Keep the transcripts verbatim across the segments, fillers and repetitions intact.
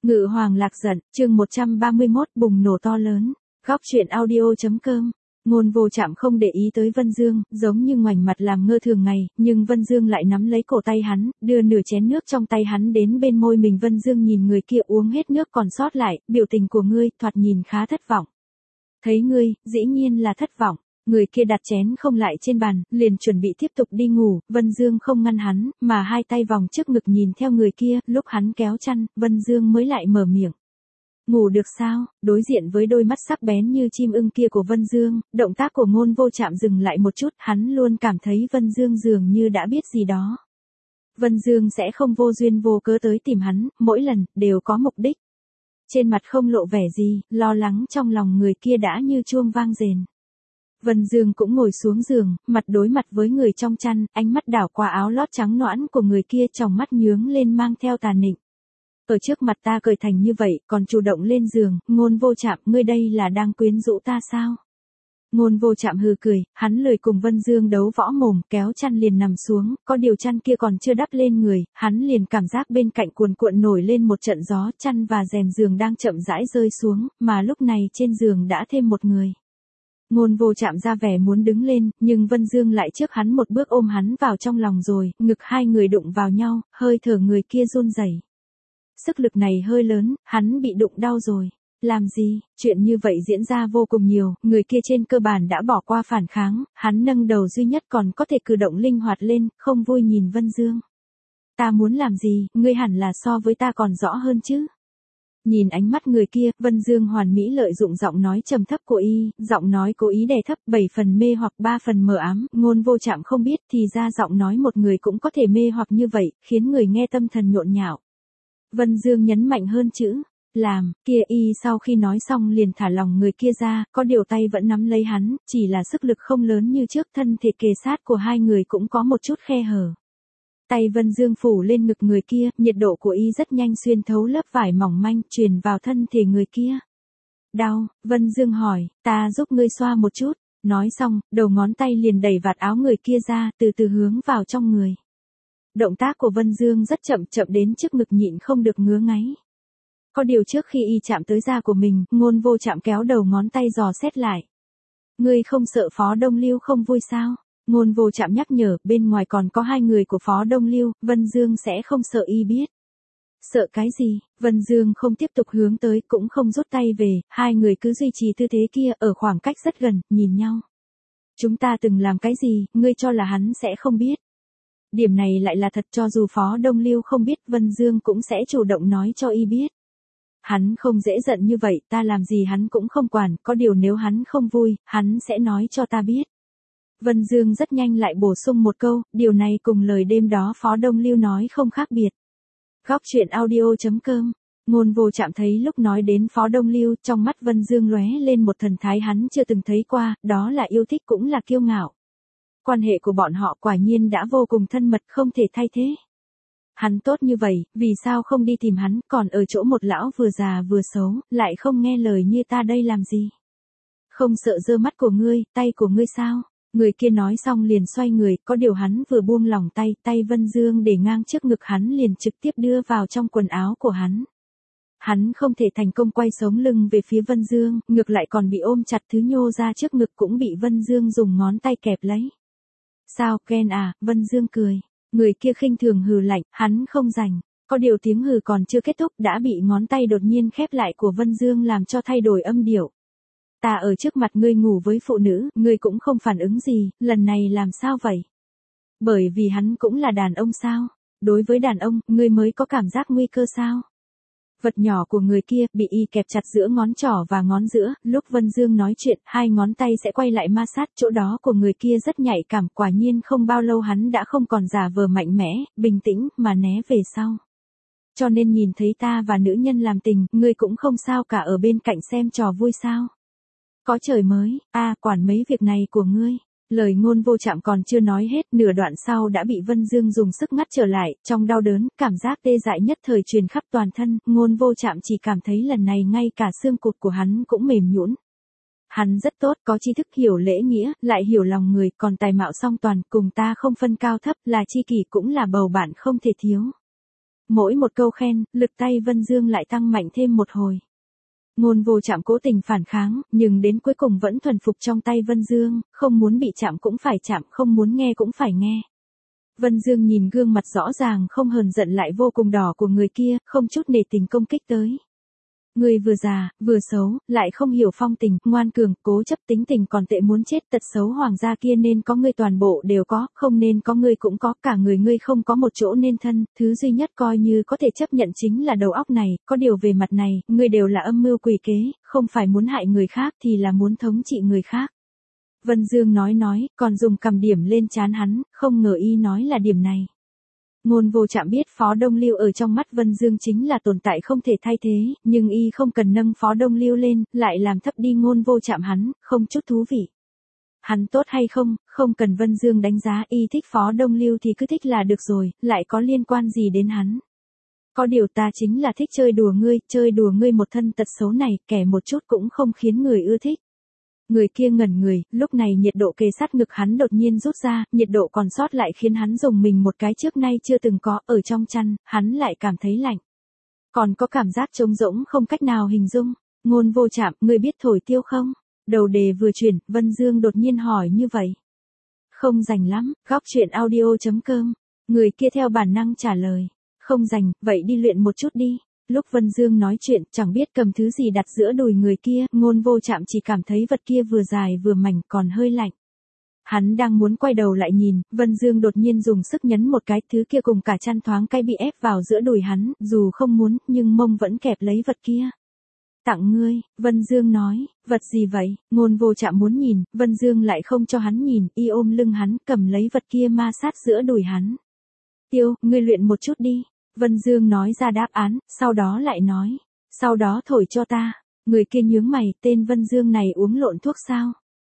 Ngự hoàng lạc giận, chương một trăm ba mươi mốt bùng nổ to lớn. Góc truyện audio.com. Ngôn Vô Trạm không để ý tới Vân Dương, giống như ngoảnh mặt làm ngơ thường ngày, nhưng Vân Dương lại nắm lấy cổ tay hắn, đưa nửa chén nước trong tay hắn đến bên môi mình. Vân Dương nhìn người kia uống hết nước còn sót lại, biểu tình của ngươi thoạt nhìn khá thất vọng. Thấy ngươi, dĩ nhiên là thất vọng. Người kia đặt chén không lại trên bàn, liền chuẩn bị tiếp tục đi ngủ. Vân Dương không ngăn hắn, mà hai tay vòng trước ngực nhìn theo người kia. Lúc hắn kéo chăn, Vân Dương mới lại mở miệng. Ngủ được sao? Đối diện với đôi mắt sắc bén như chim ưng kia của Vân Dương, động tác của Ngôn Vô Trạm dừng lại một chút. Hắn luôn cảm thấy Vân Dương dường như đã biết gì đó. Vân Dương sẽ không vô duyên vô cớ tới tìm hắn, mỗi lần đều có mục đích. Trên mặt không lộ vẻ gì, lo lắng trong lòng người kia đã như chuông vang rền. Vân Dương cũng ngồi xuống giường, mặt đối mặt với người trong chăn, ánh mắt đảo qua áo lót trắng nõn của người kia, tròng mắt nhướng lên mang theo tà nịnh. Ở trước mặt ta cười thành như vậy, còn chủ động lên giường, Ngôn Vô Trạm, ngươi đây là đang quyến rũ ta sao? Ngôn Vô Trạm hừ cười, hắn lười cùng Vân Dương đấu võ mồm, kéo chăn liền nằm xuống, có điều chăn kia còn chưa đắp lên người, hắn liền cảm giác bên cạnh cuồn cuộn nổi lên một trận gió, chăn và rèm giường đang chậm rãi rơi xuống, mà lúc này trên giường đã thêm một người. Ngôn Vô Trạm ra vẻ muốn đứng lên, nhưng Vân Dương lại trước hắn một bước ôm hắn vào trong lòng rồi, ngực hai người đụng vào nhau, hơi thở người kia run rẩy. Sức lực này hơi lớn, hắn bị đụng đau rồi. Làm gì? Chuyện như vậy diễn ra vô cùng nhiều, người kia trên cơ bản đã bỏ qua phản kháng, hắn nâng đầu duy nhất còn có thể cử động linh hoạt lên, không vui nhìn Vân Dương. Ta muốn làm gì, ngươi hẳn là so với ta còn rõ hơn chứ. Nhìn ánh mắt người kia, Vân Dương hoàn mỹ lợi dụng giọng nói trầm thấp của y, giọng nói cố ý đè thấp, bảy phần mê hoặc ba phần mờ ám. Ngôn Vô Trạm không biết thì ra giọng nói một người cũng có thể mê hoặc như vậy, khiến người nghe tâm thần nhộn nhạo. Vân Dương nhấn mạnh hơn chữ làm, kia y sau khi nói xong liền thả lòng người kia ra, có điều tay vẫn nắm lấy hắn, chỉ là sức lực không lớn như trước, thân thể kề sát của hai người cũng có một chút khe hở. Tay Vân Dương phủ lên ngực người kia, nhiệt độ của y rất nhanh xuyên thấu lớp vải mỏng manh, truyền vào thân thể người kia. Đau, Vân Dương hỏi, ta giúp ngươi xoa một chút. Nói xong, đầu ngón tay liền đẩy vạt áo người kia ra, từ từ hướng vào trong người. Động tác của Vân Dương rất chậm, chậm đến trước ngực nhịn không được ngứa ngáy. Có điều trước khi y chạm tới da của mình, Ngôn Vô Trạm kéo đầu ngón tay dò xét lại. Ngươi không sợ Phó Đông Lưu không vui sao? Ngôn Vô Trạm nhắc nhở, bên ngoài còn có hai người của Phó Đông Lưu, Vân Dương sẽ không sợ y biết. Sợ cái gì? Vân Dương không tiếp tục hướng tới, cũng không rút tay về, hai người cứ duy trì tư thế kia, ở khoảng cách rất gần, nhìn nhau. Chúng ta từng làm cái gì, ngươi cho là hắn sẽ không biết. Điểm này lại là thật, cho dù Phó Đông Lưu không biết, Vân Dương cũng sẽ chủ động nói cho y biết. Hắn không dễ giận như vậy, ta làm gì hắn cũng không quản, có điều nếu hắn không vui, hắn sẽ nói cho ta biết. Vân Dương rất nhanh lại bổ sung một câu, điều này cùng lời đêm đó Phó Đông Lưu nói không khác biệt. Góc truyện audio.com. Ngôn Vô Trạm thấy lúc nói đến Phó Đông Lưu, trong mắt Vân Dương lóe lên một thần thái hắn chưa từng thấy qua, đó là yêu thích cũng là kiêu ngạo. Quan hệ của bọn họ quả nhiên đã vô cùng thân mật, không thể thay thế. Hắn tốt như vậy, vì sao không đi tìm hắn, còn ở chỗ một lão vừa già vừa xấu, lại không nghe lời như ta đây làm gì? Không sợ giơ mắt của ngươi, tay của ngươi sao? Người kia nói xong liền xoay người, có điều hắn vừa buông lỏng tay, tay Vân Dương để ngang trước ngực hắn liền trực tiếp đưa vào trong quần áo của hắn. Hắn không thể thành công quay sống lưng về phía Vân Dương, ngược lại còn bị ôm chặt, thứ nhô ra trước ngực cũng bị Vân Dương dùng ngón tay kẹp lấy. Sao, ghen à? Vân Dương cười. Người kia khinh thường hừ lạnh, hắn không rảnh. Có điều tiếng hừ còn chưa kết thúc đã bị ngón tay đột nhiên khép lại của Vân Dương làm cho thay đổi âm điệu. Ta ở trước mặt ngươi ngủ với phụ nữ, ngươi cũng không phản ứng gì, lần này làm sao vậy? Bởi vì hắn cũng là đàn ông sao? Đối với đàn ông, ngươi mới có cảm giác nguy cơ sao? Vật nhỏ của người kia bị y kẹp chặt giữa ngón trỏ và ngón giữa, lúc Vân Dương nói chuyện, hai ngón tay sẽ quay lại ma sát, chỗ đó của người kia rất nhạy cảm, quả nhiên không bao lâu hắn đã không còn giả vờ mạnh mẽ, bình tĩnh, mà né về sau. Cho nên nhìn thấy ta và nữ nhân làm tình, ngươi cũng không sao cả, ở bên cạnh xem trò vui sao? Có trời mới, a à, quản mấy việc này của ngươi. Lời Ngôn Vô Trạm còn chưa nói hết, nửa đoạn sau đã bị Vân Dương dùng sức ngắt trở lại, trong đau đớn, cảm giác tê dại nhất thời truyền khắp toàn thân, Ngôn Vô Trạm chỉ cảm thấy lần này ngay cả xương cụt của hắn cũng mềm nhũn. Hắn rất tốt, có tri thức, hiểu lễ nghĩa, lại hiểu lòng người, còn tài mạo song toàn, cùng ta không phân cao thấp, là tri kỷ cũng là bầu bạn không thể thiếu. Mỗi một câu khen, lực tay Vân Dương lại tăng mạnh thêm một hồi. Ngôn Vô Trạm cố tình phản kháng, nhưng đến cuối cùng vẫn thuần phục trong tay Vân Dương, không muốn bị chạm cũng phải chạm, không muốn nghe cũng phải nghe. Vân Dương nhìn gương mặt rõ ràng không hờn giận lại vô cùng đỏ của người kia, không chút nể tình công kích tới. Người vừa già, vừa xấu, lại không hiểu phong tình, ngoan cường, cố chấp tính tình còn tệ muốn chết, tật xấu hoàng gia kia nên có ngươi toàn bộ đều có, không nên có ngươi cũng có, cả người ngươi không có một chỗ nên thân, thứ duy nhất coi như có thể chấp nhận chính là đầu óc này, có điều về mặt này, ngươi đều là âm mưu quỷ kế, không phải muốn hại người khác thì là muốn thống trị người khác. Vân Dương nói nói, còn dùng cầm điểm lên trán hắn, không ngờ y nói là điểm này. Ngôn Vô Trạm biết Phó Đông Lưu ở trong mắt Vân Dương chính là tồn tại không thể thay thế, nhưng y không cần nâng Phó Đông Lưu lên, lại làm thấp đi Ngôn Vô Trạm hắn, không chút thú vị. Hắn tốt hay không, không cần Vân Dương đánh giá, y thích Phó Đông Lưu thì cứ thích là được rồi, lại có liên quan gì đến hắn. Có điều ta chính là thích chơi đùa ngươi, chơi đùa ngươi một thân tật xấu này, kẻ một chút cũng không khiến người ưa thích. Người kia ngẩn người, lúc này nhiệt độ kề sát ngực hắn đột nhiên rút ra, nhiệt độ còn sót lại khiến hắn dùng mình một cái trước nay chưa từng có, ở trong chăn, hắn lại cảm thấy lạnh. Còn có cảm giác trống rỗng không cách nào hình dung. Ngôn Vô Trạm, ngươi biết thổi tiêu không? Đầu đề vừa chuyển, Vân Dương đột nhiên hỏi như vậy. Không rành lắm, góc chuyện audio chấm com. Người kia theo bản năng trả lời. Không rành, vậy đi luyện một chút đi. Lúc Vân Dương nói chuyện, chẳng biết cầm thứ gì đặt giữa đùi người kia, Ngôn Vô Trạm chỉ cảm thấy vật kia vừa dài vừa mảnh, còn hơi lạnh. Hắn đang muốn quay đầu lại nhìn, Vân Dương đột nhiên dùng sức nhấn một cái, thứ kia cùng cả chăn thoáng cái bị ép vào giữa đùi hắn, dù không muốn, nhưng mông vẫn kẹp lấy vật kia. Tặng ngươi, Vân Dương nói, vật gì vậy? Ngôn Vô Trạm muốn nhìn, Vân Dương lại không cho hắn nhìn, y ôm lưng hắn, cầm lấy vật kia ma sát giữa đùi hắn. Tiêu, ngươi luyện một chút đi. Vân Dương nói ra đáp án, sau đó lại nói, sau đó thổi cho ta. Người kia nhướng mày, tên Vân Dương này uống lộn thuốc sao?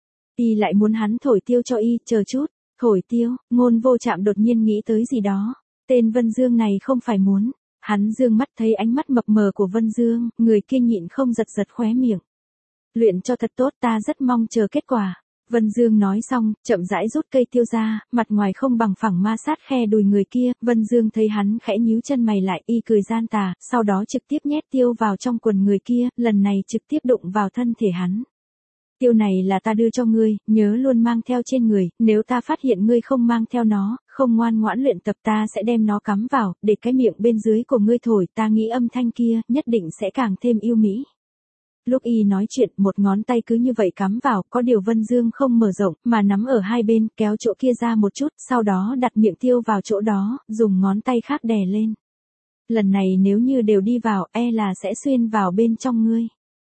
Y lại muốn hắn thổi tiêu cho y, chờ chút, thổi tiêu. Ngôn Vô Trạm đột nhiên nghĩ tới gì đó. Tên Vân Dương này không phải muốn. Hắn dương mắt thấy ánh mắt mập mờ của Vân Dương, người kia nhịn không giật giật khóe miệng. Luyện cho thật tốt, ta rất mong chờ kết quả. Vân Dương nói xong, chậm rãi rút cây tiêu ra, mặt ngoài không bằng phẳng ma sát khe đùi người kia, Vân Dương thấy hắn khẽ nhíu chân mày lại, y cười gian tà, sau đó trực tiếp nhét tiêu vào trong quần người kia, lần này trực tiếp đụng vào thân thể hắn. Tiêu này là ta đưa cho ngươi, nhớ luôn mang theo trên người, nếu ta phát hiện ngươi không mang theo nó, không ngoan ngoãn luyện tập ta sẽ đem nó cắm vào, để cái miệng bên dưới của ngươi thổi, ta nghĩ âm thanh kia, nhất định sẽ càng thêm yêu mỹ. Lúc y nói chuyện, một ngón tay cứ như vậy cắm vào, có điều Vân Dương không mở rộng, mà nắm ở hai bên, kéo chỗ kia ra một chút, sau đó đặt miệng tiêu vào chỗ đó, dùng ngón tay khác đè lên. Lần này nếu như đều đi vào, e là sẽ xuyên vào bên trong ngươi.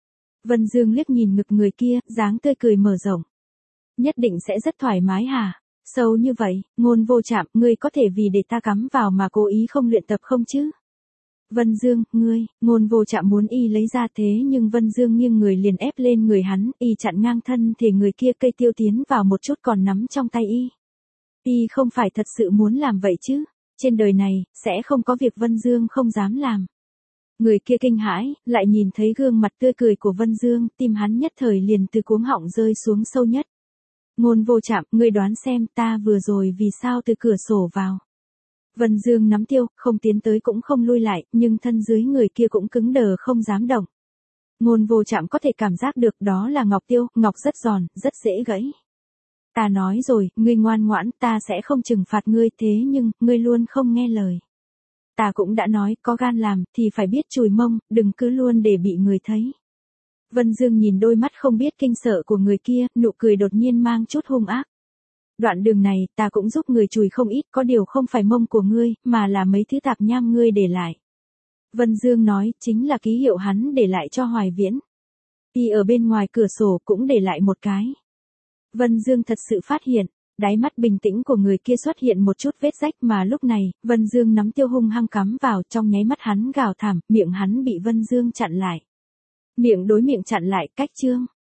Vân Dương liếc nhìn ngực người kia, dáng tươi cười mở rộng. Nhất định sẽ rất thoải mái hả? Sâu như vậy, Ngôn Vô Trạm, ngươi có thể vì để ta cắm vào mà cố ý không luyện tập không chứ? Vân Dương, ngươi, Ngôn Vô Trạm muốn y lấy ra thế nhưng Vân Dương nghiêng người liền ép lên người hắn, y chặn ngang thân thì người kia cây tiêu tiến vào một chút còn nắm trong tay y. Y không phải thật sự muốn làm vậy chứ, trên đời này, sẽ không có việc Vân Dương không dám làm. Người kia kinh hãi, lại nhìn thấy gương mặt tươi cười của Vân Dương, tim hắn nhất thời liền từ cuống họng rơi xuống sâu nhất. Ngôn Vô Trạm, ngươi đoán xem ta vừa rồi vì sao từ cửa sổ vào. Vân Dương nắm tiêu, không tiến tới cũng không lui lại, nhưng thân dưới người kia cũng cứng đờ không dám động. Ngôn Vô Trạm có thể cảm giác được đó là ngọc tiêu, ngọc rất giòn, rất dễ gãy. Ta nói rồi, ngươi ngoan ngoãn, ta sẽ không trừng phạt ngươi thế nhưng, ngươi luôn không nghe lời. Ta cũng đã nói, có gan làm, thì phải biết chùi mông, đừng cứ luôn để bị người thấy. Vân Dương nhìn đôi mắt không biết kinh sợ của người kia, nụ cười đột nhiên mang chút hung ác. Đoạn đường này, ta cũng giúp người chùi không ít, có điều không phải mông của ngươi, mà là mấy thứ tạp nham ngươi để lại. Vân Dương nói, chính là ký hiệu hắn để lại cho Hoài Viễn. Y ở bên ngoài cửa sổ cũng để lại một cái. Vân Dương thật sự phát hiện, đáy mắt bình tĩnh của người kia xuất hiện một chút vết rách mà lúc này, Vân Dương nắm tiêu hung hăng cắm vào trong nháy mắt hắn gào thảm, miệng hắn bị Vân Dương chặn lại. Miệng đối miệng chặn lại, cách chương.